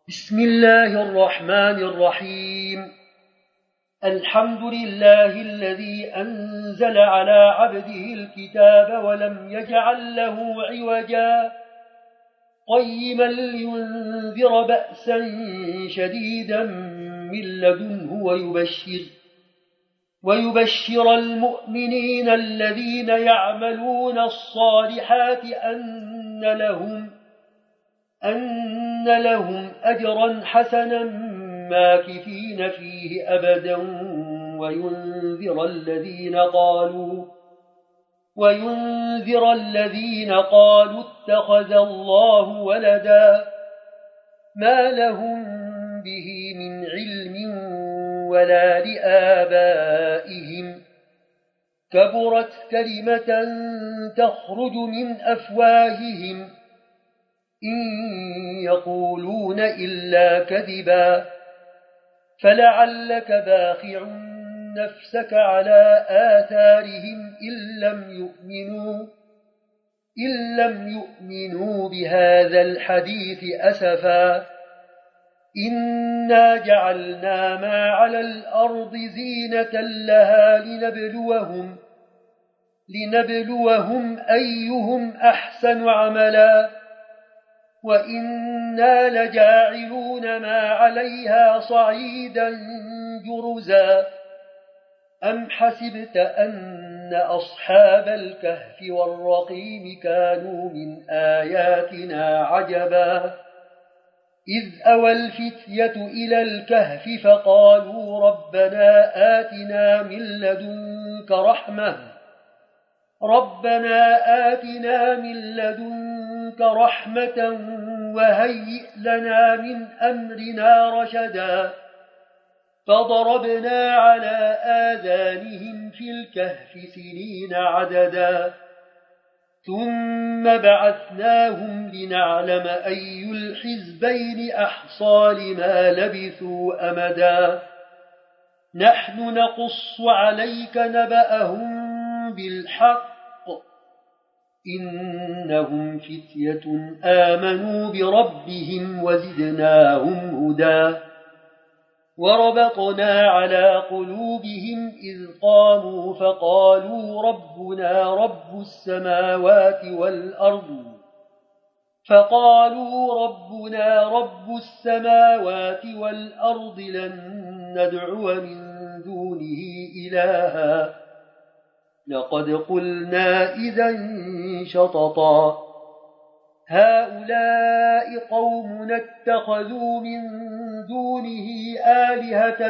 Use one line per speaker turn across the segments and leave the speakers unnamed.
بسم الله الرحمن الرحيم. الحمد لله الذي أنزل على عبده الكتاب ولم يجعل له عوجا قيما لينذر بأسا شديدا من لدنه ويبشر المؤمنين الذين يعملون الصالحات أن لهم أجرا حسنا ماكثين فيه أبدا وينذر الذين قالوا اتخذ الله ولدا ما لهم به من علم ولا لآبائهم كبرت كلمة تخرج من أفواههم إن يقولون إلا كذبا فلعلك باخع نفسك على آثارهم إن لم يؤمنوا بهذا الحديث أسفا إنا جعلنا ما على الأرض زينة لها لنبلوهم أيهم أحسن عملا وإنا لجاعلون ما عليها صعيدا جرزا أم حسبت أن أصحاب الكهف والرقيم كانوا من آياتنا عجبا إذ أوى الفتية إلى الكهف فقالوا ربنا آتنا من لدنك رحمة وهيئ لنا من أمرنا رشدا فضربنا على آذانهم في الكهف سنين عددا ثم بعثناهم لنعلم أي الحزبين أحصى لما لبثوا أمدا نحن نقص عليك نبأهم بالحق إنهم فتية آمنوا بربهم وزدناهم هدى وربطنا على قلوبهم إذ قاموا فقالوا ربنا رب السماوات والأرض لن ندعو من دونه إلها لقد قلنا إذا شططا هؤلاء قومنا اتخذوا من دونه آلهة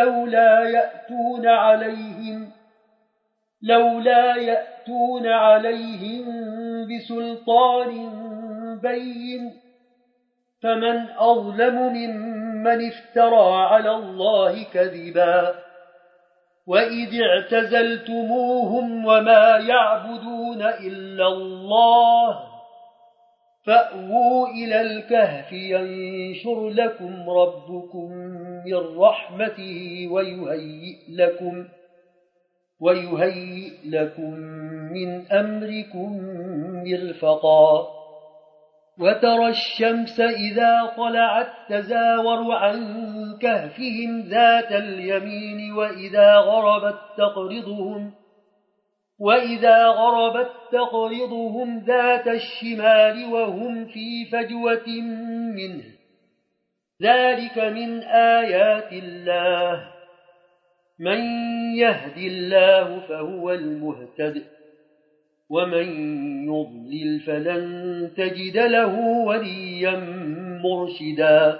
لولا يأتون عليهم بسلطان بين فمن أظلم ممن افترى على الله كذبا وإذ اعتزلتموهم وما يعبدون إلا الله فأووا إلى الكهف ينشر لكم ربكم من رحمته ويهيئ لكم من أمركم مرفقا وترى الشمس إذا طلعت تزاور عن كهفهم ذات اليمين وإذا غربت تقرضهم ذات الشمال وهم في فجوة منه ذلك من آيات الله من يهد الله فهو المهتد ومن يضلل فلن تجد له وليا مرشدا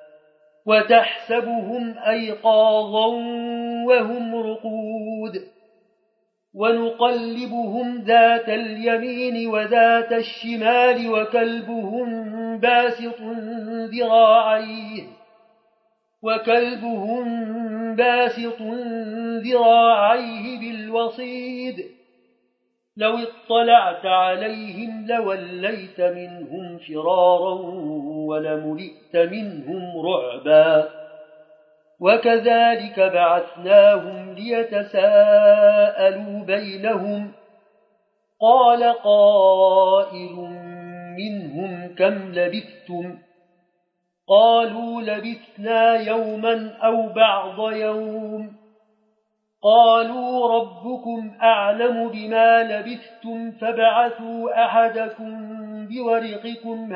وتحسبهم أيقاظا وهم رقود ونقلبهم ذات اليمين وذات الشمال وكلبهم باسط ذراعيه بالوصيد لو اطلعت عليهم لوليت منهم فرارا ولملئت منهم رعبا وكذلك بعثناهم ليتساءلوا بينهم قال قائل منهم كم لبثتم قالوا لبثنا يوما أو بعض يوم قالوا ربكم أعلم بما لبثتم فابعثوا أحدكم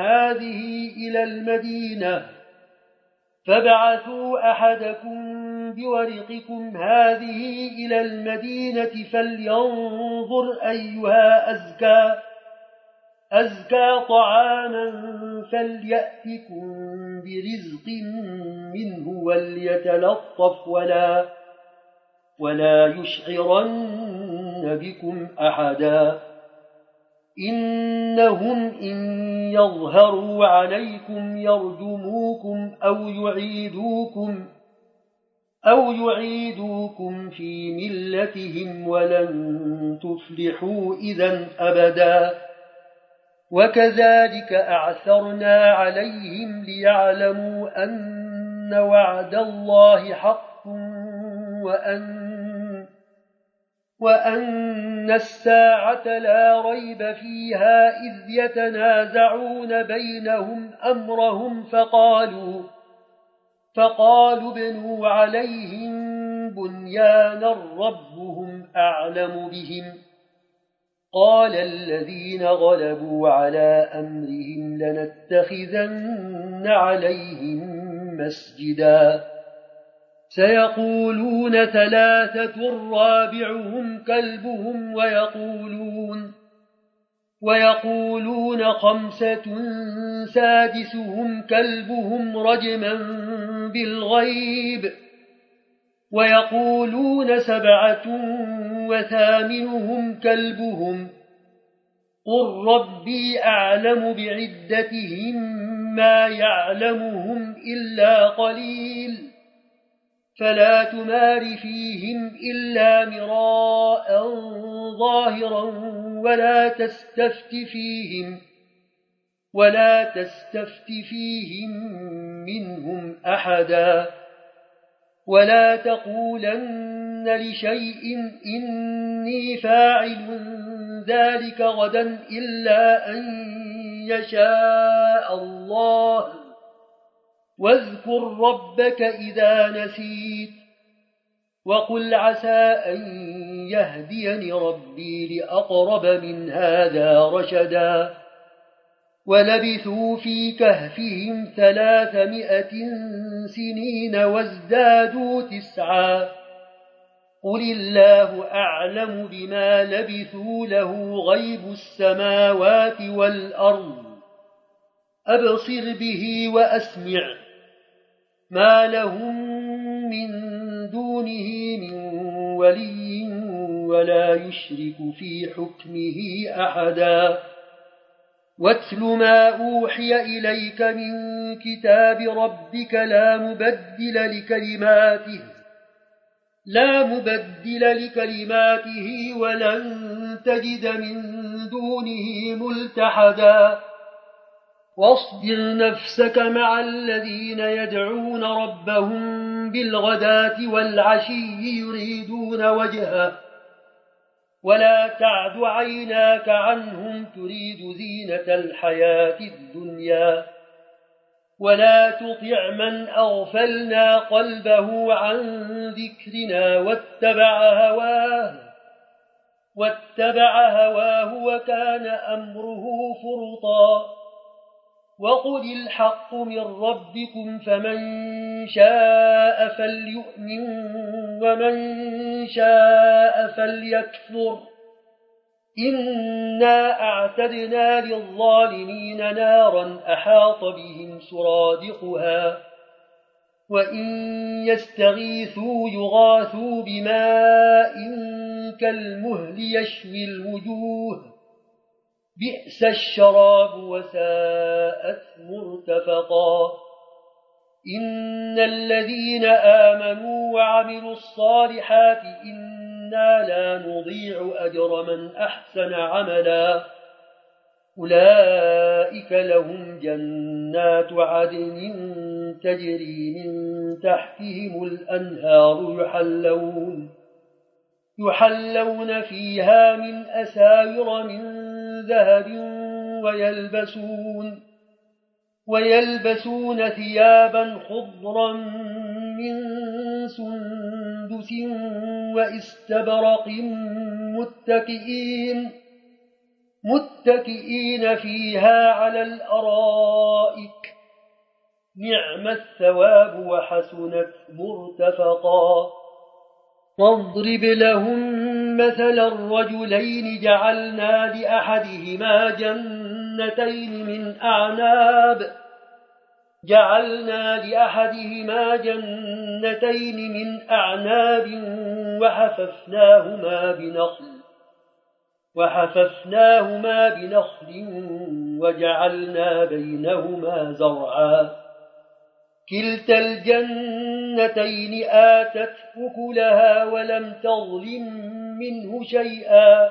بورقكم هذه إلى المدينة فلينظر أيها أزكى طعاما فليأتكم برزق منه وليتلطف ولا يشعرن بكم أحدا إنهم إن يظهروا عليكم يرجموكم أو يعيدوكم في ملتهم ولن تفلحوا إذا أبدا وكذلك أعثرنا عليهم ليعلموا أن وعد الله حق وأن الساعة لا ريب فيها إذ يتنازعون بينهم أمرهم فقالوا ابنوا عليهم بنيانا ربهم أعلم بهم قال الذين غلبوا على أمرهم لنتخذن عليهم مسجدا سيقولون 3 رابعهم كلبهم ويقولون 5 سادسهم كلبهم رجما بالغيب ويقولون 7 وثامنهم كلبهم قل ربي أعلم بعدتهم ما يعلمهم إلا قليل فلا تمار فيهم إلا مراء ظاهرا ولا تستفت فيهم منهم أحدا ولا تقولن لشيء إني فاعل ذلك غدا إلا أن يشاء الله واذكر ربك إذا نسيت وقل عسى أن يهديني ربي لأقرب من هذا رشدا ولبثوا في كهفهم 300 سنين وازدادوا 9 قل الله أعلم بما لبثوا له غيب السماوات والأرض أبصر به وأسمع ما لهم من دونه من ولي ولا يشرك في حكمه أحدا واتل ما أوحي إليك من كتاب ربك لا مبدل لكلماته ولن تجد من دونه ملتحدا واصبر نفسك مع الذين يدعون ربهم بالغداة والعشي يريدون وجهه ولا تعد عيناك عنهم تريد زينة الحياة الدنيا ولا تطع من أغفلنا قلبه عن ذكرنا واتبع هواه وكان أمره فرطا وقل الحق من ربكم فمن شاء فليؤمن ومن شاء فليكفر إنا أعتدنا للظالمين نارا أحاط بهم سرادقها وإن يستغيثوا يغاثوا بماء كالمهل يشوي الوجوه بئس الشراب وساءت مرتفقا إن الذين آمنوا وعملوا الصالحات إنا لا نضيع أجر من أحسن عملا أولئك لهم جنات عدن تجري من تحتهم الأنهار يحلون فيها من أساور من ذهب ويلبسون ثيابا خضرا من سندس وإستبرق متكئين فيها على الأرائك نعم الثواب وحسنت مرتفقا واضرب لهم مثل الرجلين جعلنا لأحدهما جنتين من أعناب وحففناهما بنخل وجعلنا بينهما زرعا كلتا الجنتين آتت أكلها ولم تظلم منه شيئا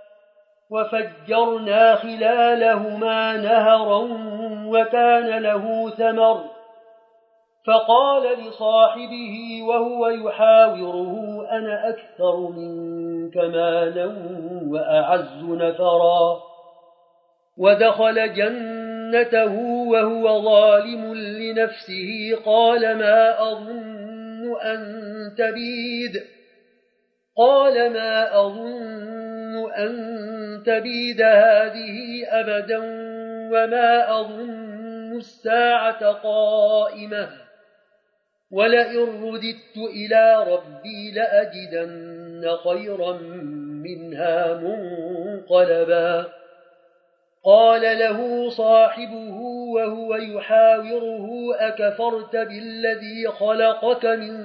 وفجرنا خلالهما نهرا وكان له ثمر فقال لصاحبه وهو يحاوره أنا أكثر منك مالا وأعز نفرا ودخل جنته وهو ظالم لنفسه قال ما أظن أن تبيد هذه أبدا وما أظن الساعة قائمة ولئن رددت إلى ربي لأجدن خيرا منها منقلبا قال له صاحبه وهو يحاوره أكفرت بالذي خلقك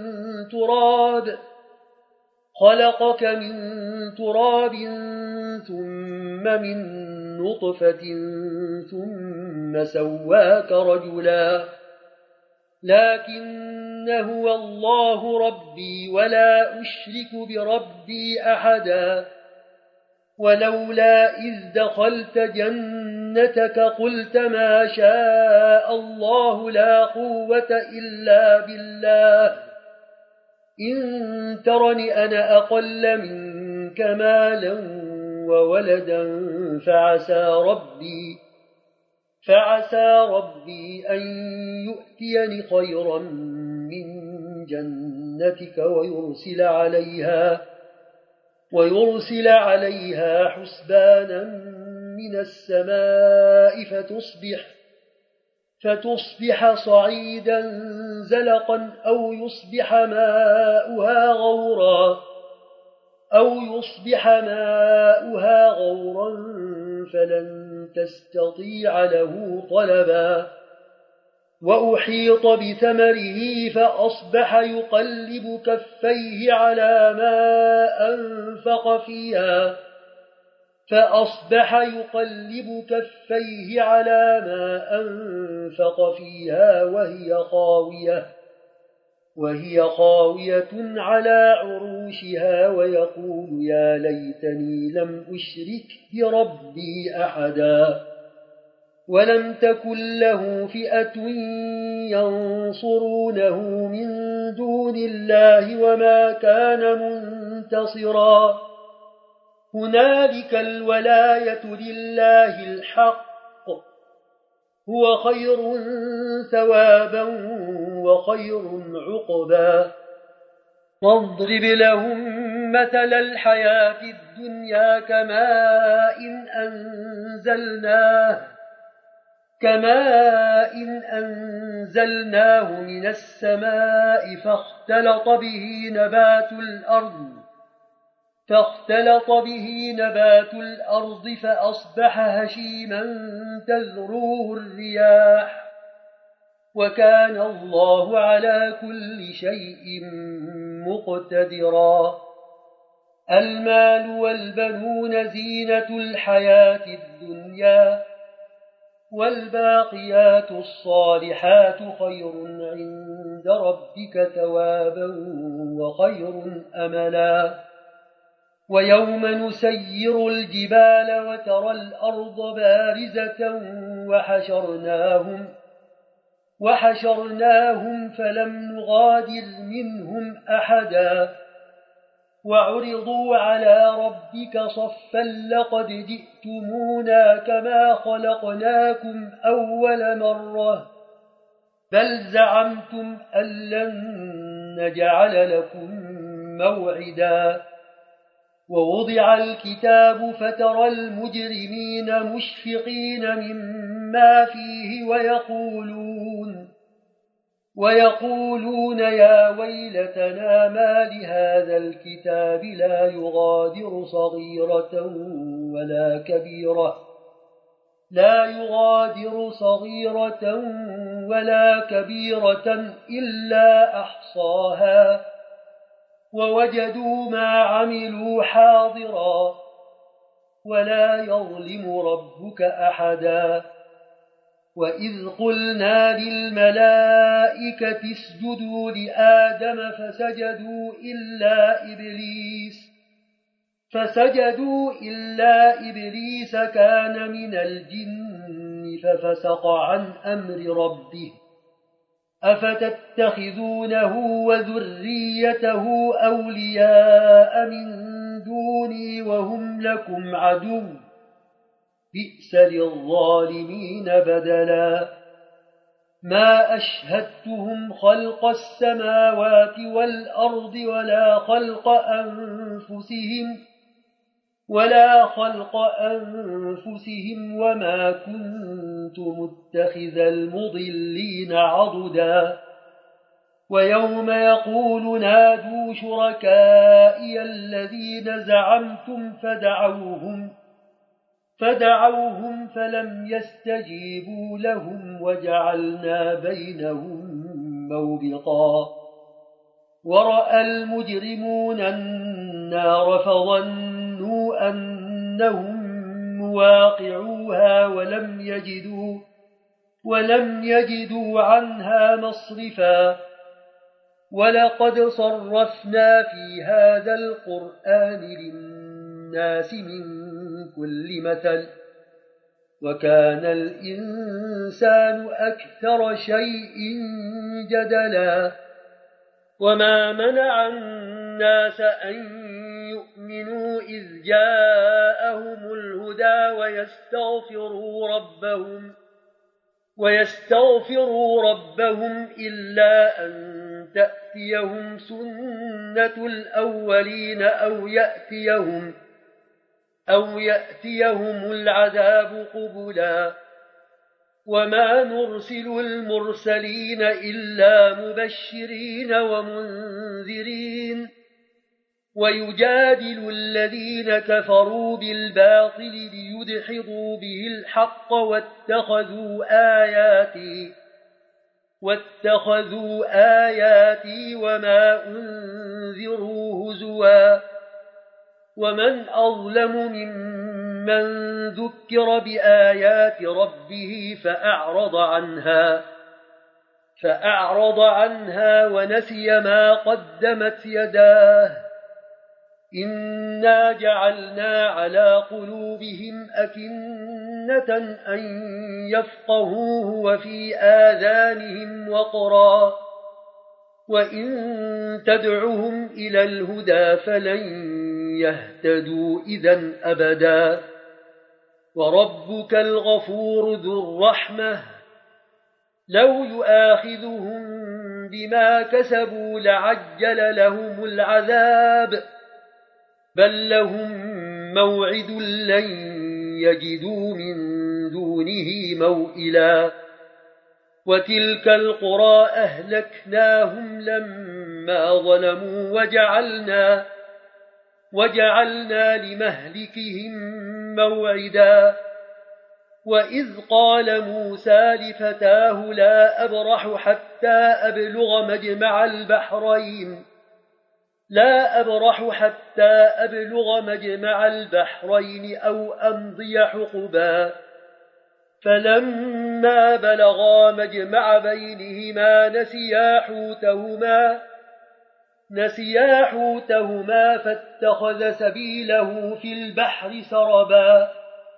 من تراب ثم من نطفة ثم سواك رجلا لكن هو الله ربي ولا أشرك بربي أحدا ولولا إذ دخلت جنتك قلت ما شاء الله لا قوة إلا بالله إن ترني أنا أقل منك مالا وولدا فعسى ربي أن يؤتيني خيرا من جنتك ويرسل عليها حسبانا من السماء فتصبح صعيدا زلقا أو يصبح ماؤها غورا فلن تستطيع له طلبا وأحيط بثمره فأصبح يقلب كفيه على ما أنفق فيها وهي خاوية على عروشها ويقول يا ليتني لم أشرك بربي أحدا ولم تكن له فئة ينصرونه من دون الله وما كان منتصرا هنالك الولاية لله الحق هو خير ثوابا وخير عقبا واضرب لهم مثل الحياة الدنيا كماء أنزلناه من السماء فاختلط به نبات الأرض فأصبح هشيما تذروه الرياح وكان الله على كل شيء مقتدرا المال والبنون زينة الحياة الدنيا والباقيات الصالحات خير عند ربك ثوابا وخير أملا ويوم نسير الجبال وترى الأرض بارزة وحشرناهم فلم نغادر منهم أحدا وعرضوا على ربك صفا لقد جئتمونا كما خلقناكم أول مرة بل زعمتم أن لن نجعل لكم موعدا ووضع الكتاب فترى المجرمين مشفقين مما فيه ويقولون يا ويلتنا ما لهذا الكتاب لا يغادر صغيرة ولا كبيرة إلا أحصاها ووجدوا ما عملوا حاضرا ولا يظلم ربك أحدا وإذ قلنا للملائكة اسجدوا لآدم فسجدوا إلا إبليس كان من الجن ففسق عن أمر ربه أفتتخذونه وذريته أولياء من دوني وهم لكم عدو بئس للظالمين بدلا ما أشهدتهم خلق السماوات والأرض ولا خلق أنفسهم وما كنت متخذ المضلين عضدا ويوم يقول نادوا شركائي الذين زعمتم فدعوهم فلم يستجيبوا لهم وجعلنا بينهم موبقا ورأى المجرمون النار فظنوا أنهم مواقعوها ولم يجدوا عنها مصرفا ولقد صرفنا في هذا القرآن للناس من كل مثل وكان الإنسان أكثر شيء جدلا وما منع الناس أن يؤمنوا إذ جاءهم الهدى ويستغفروا ربهم إلا أن تأتيهم سنة الأولين أو يأتيهم العذاب قبلا وما نرسل المرسلين إلا مبشرين ومنذرين ويجادل الذين كفروا بالباطل ليدحضوا به الحق واتخذوا آياتي وما أنذروا هزوا ومن أظلم ممن ذكر بآيات ربه فأعرض عنها ونسي ما قدمت يداه إنا جعلنا على قلوبهم أكنة أن يفقهوه وفي آذانهم وقرا وإن تدعهم إلى الهدى فلن يهتدوا إذن أبدا وربك الغفور ذو الرحمة لو يؤاخذهم بما كسبوا لعجل لهم العذاب بل لهم موعد لن يجدوا من دونه موئلا وتلك القرى أهلكناهم لما ظلموا وجعلنا لمهلكهم موعدا وإذ قال موسى لفتاه لا أبرح حتى أبلغ مجمع البحرين أو أمضي حقبا فلما بلغا مجمع بينهما نسيا حوتهما فاتخذ سبيله في البحر سربا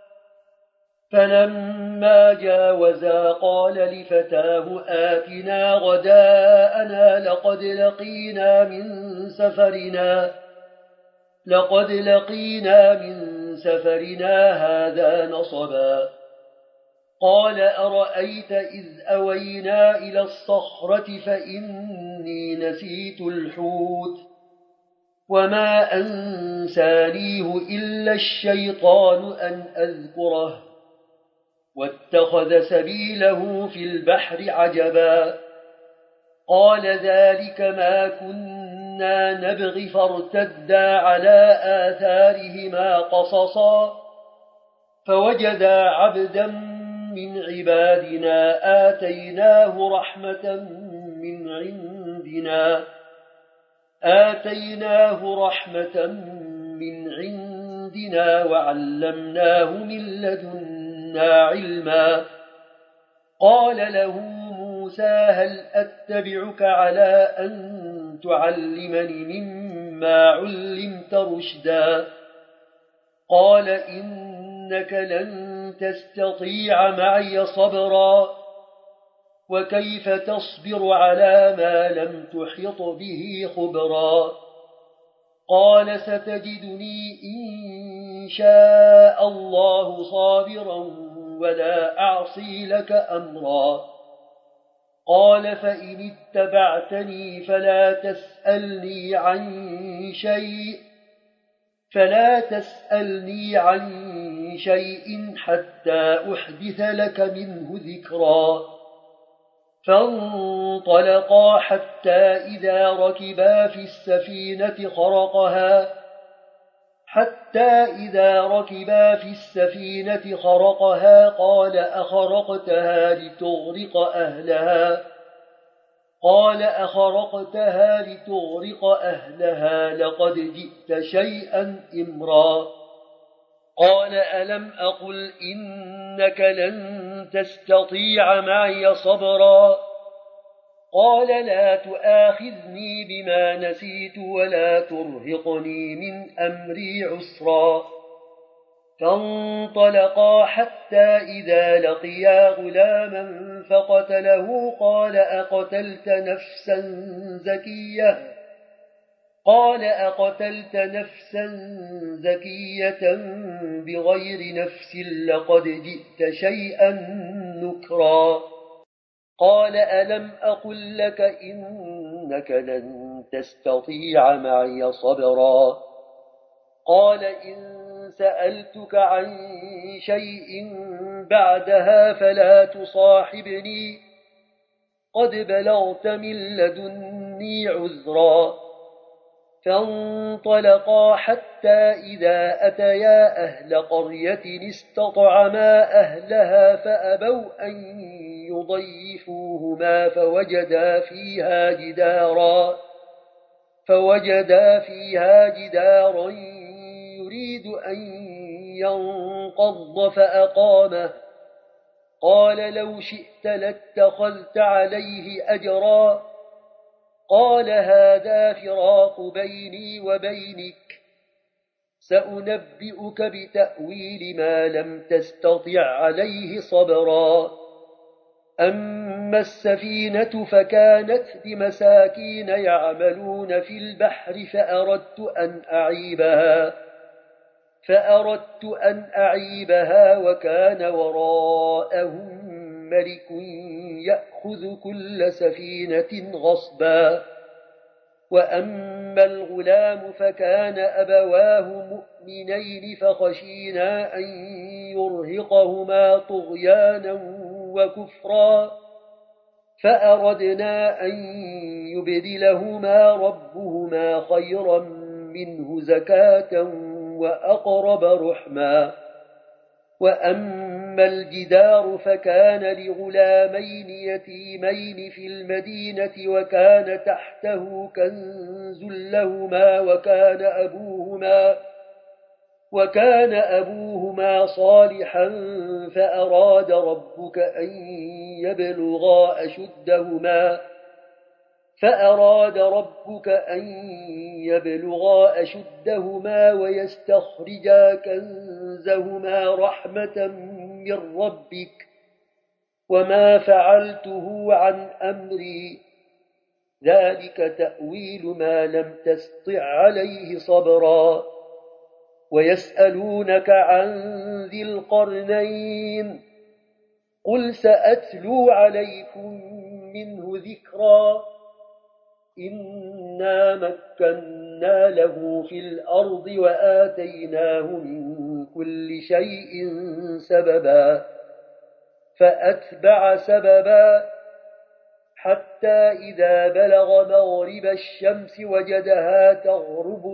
فلما جاوزا قال لفتاه آتنا غداءنا لقد لقينا من سفرنا لقد لقينا من سفرنا هذا نصبا قال أرأيت إذ أوينا إلى الصخرة فإني نسيت الحوت وما أنسانيه إلا الشيطان أن أذكره واتخذ سبيله في البحر عجبا قال ذلك ما كنا نبغي فارتدا على آثارهما قصصا فوجدا عبدا من عبادنا آتيناه رحمة من عندنا وعلمناه من لدنا علما قال له موسى هل أتبعك على أن تعلمني مما علمت رشدا قال إنك لن تستطيع معي صبرا وكيف تصبر على ما لم تحط به خبرا قال ستجدني إن شاء الله صابرا ولا أعصي لك أمرا قال فإن اتبعتني فلا تسألني عن شيء حتى أحدث لك منه ذكرا فانطلقا حتى إذا ركبا في السفينة خرقها قال أخرقتها لتغرق أهلها لقد جئت شيئا إمرا قال ألم أقل إنك لن تستطيع معي صبرا قال لا تؤاخذني بما نسيت ولا ترهقني من أمري عسرا فانطلقا حتى إذا لقيا غلاما فقتله قال أقتلت نفسا زكية بغير نفس لقد جئت شيئا نكرا قال ألم أقل لك إنك لن تستطيع معي صبرا قال إن سألتك عن شيء بعدها فلا تصاحبني قد بلغت من لدني عذرا فانطلقا حتى إذا أتيا أهل قرية استطعما أهلها فأبوا أن يضيفوهما فوجدا فيها جدارا يريد أن ينقض فأقامه قال لو شئت لاتخذت عليه أجرا قال هذا فراق بيني وبينك سأنبئك بتأويل ما لم تستطع عليه صبرا أما السفينة فكانت لمساكين يعملون في البحر فأردت أن أعيبها وكان وراءهم ملك يأخذ كل سفينة غصبا وأما الغلام فكان أبواه مؤمنين فخشينا أن يرهقهما طغيانا وكفرا فأردنا أن يبدلهما ربهما خيرا منه زكاة وأقرب رحما وأما الجدار فكان لغلامين يتيمين في المدينة وكان تحته كنز لهما وكان أبوهما صالحا فأراد ربك أن يبلغا أشدهما ويستخرجا كنزهما رحمة من ربك وما فعلته عن أمري ذلك تأويل ما لم تستطع عليه صبرا ويسألونك عن ذي القرنين قل سأتلو عليكم منه ذكرا إنا مكنا له في الأرض وآتيناه من كل شيء سببا فأتبع سببا حتى إذا بلغ مغرب الشمس وجدها تغرب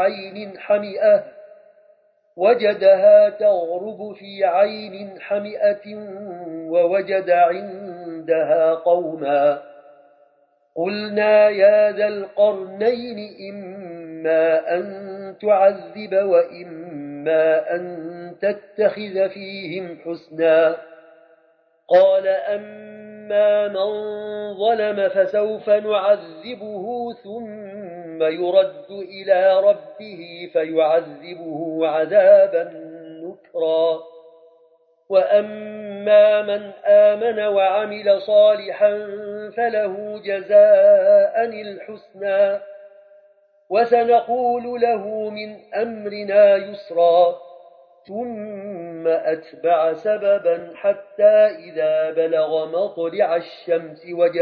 في عين حمئة ووجد عندها قوما قلنا يا ذا القرنين إما أن تعذب وإما أن تتخذ فيهم حسنا قال أما من ظلم فسوف نعذبه ثم يرد إلى ربه فيعذبه عذابا نكرا وأما من آمن وعمل صالحا فله جزاء الحسنى وسنقول له من أمرنا يسرا ثم أتبع سببا حتى إذا بلغ مطلع الشمس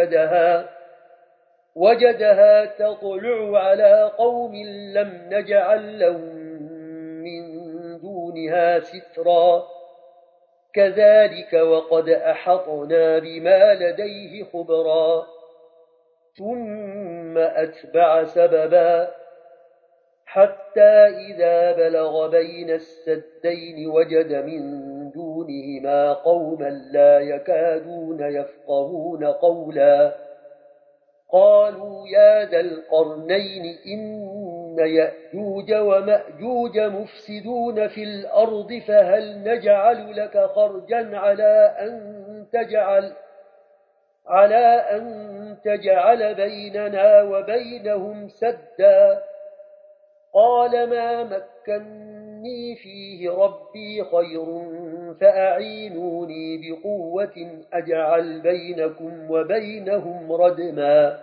وجدها تطلع على قوم لم نجعل لهم من دونها سترا كذلك وقد أحطنا بما لديه خبرا ثم أتبع سببا حتى إذا بلغ بين السدين وجد من دونهما قوما لا يكادون يفقهون قولا قالوا يا ذا القرنين إن يأجوج ومأجوج مفسدون في الأرض فهل نجعل لك خرجا على أن تجعل بيننا وبينهم سدا قال ما مكني فيه ربي خير فأعينوني بقوة أجعل بينكم وبينهم ردما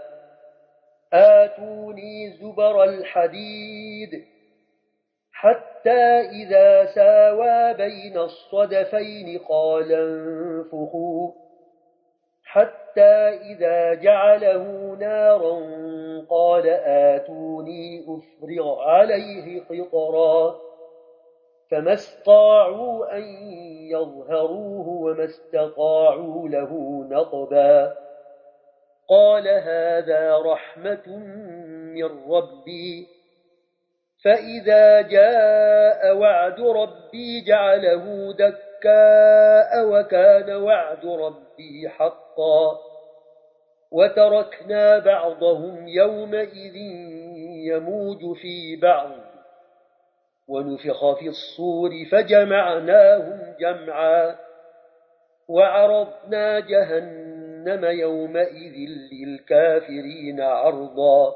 آتوني زبر الحديد حتى إذا ساوى بين الصدفين قال انفخوا حتى إذا جعله نارا قال آتوني أفرغ عليه قطرا فما استطاعوا أن يظهروه وما استطاعوا له نقبا قال هذا رحمة من ربي فإذا جاء وعد ربي جعله دكاء وكان وعد ربي حقا وتركنا بعضهم يومئذ يموج في بعض ونفخ في الصور فجمعناهم جمعا وعرضنا جهنم يومئذ للكافرين عرضا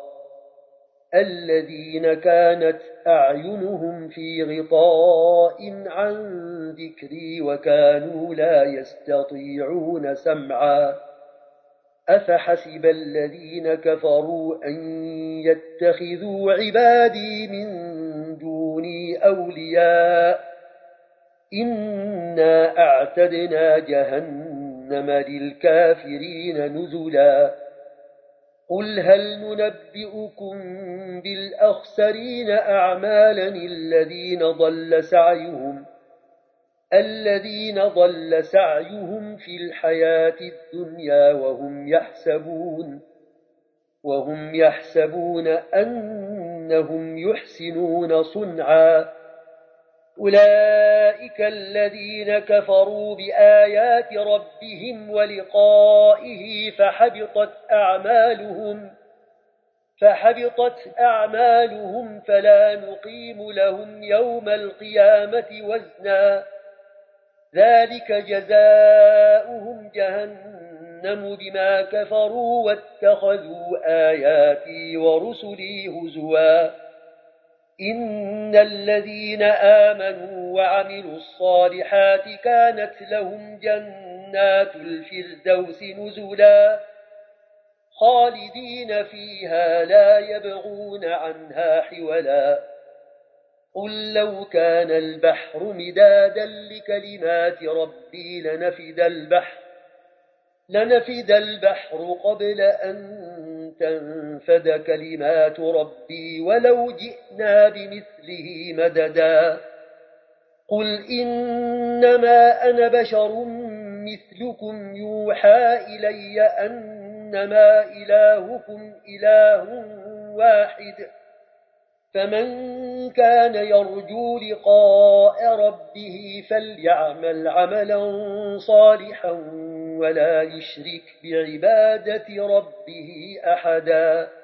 الذين كانت أعينهم في غطاء عن ذكري وكانوا لا يستطيعون سمعا أفحسب الذين كفروا أن يتخذوا عبادي من دوني أولياء إنا أعتدنا جهنم للكافرين نزلا قل هل ننبئكم بالأخسرين أعمالا الذين ضل سعيهم في الحياة الدنيا وهم يحسبون أنهم يحسنون صنعا أولئك الذين كفروا بآيات ربهم ولقائه فحبطت أعمالهم فلا نقيم لهم يوم القيامة وزنا ذلك جزاؤهم جهنم بما كفروا واتخذوا آياتي ورسلي هزوا إن الذين آمنوا وعملوا الصالحات كانت لهم جنات الفردوس نزلا خالدين فيها لا يبغون عنها حولا قل لو كان البحر مدادا لكلمات ربي لنفد البحر قبل أن تنفد كلمات ربي ولو جئنا بمثله مددا قل إنما أنا بشر مثلكم يوحى إلي أنما إلهكم إله واحد فمن كان يرجو لقاء ربه فليعمل عملا صالحا ولا يشرك بعبادة ربه أحدا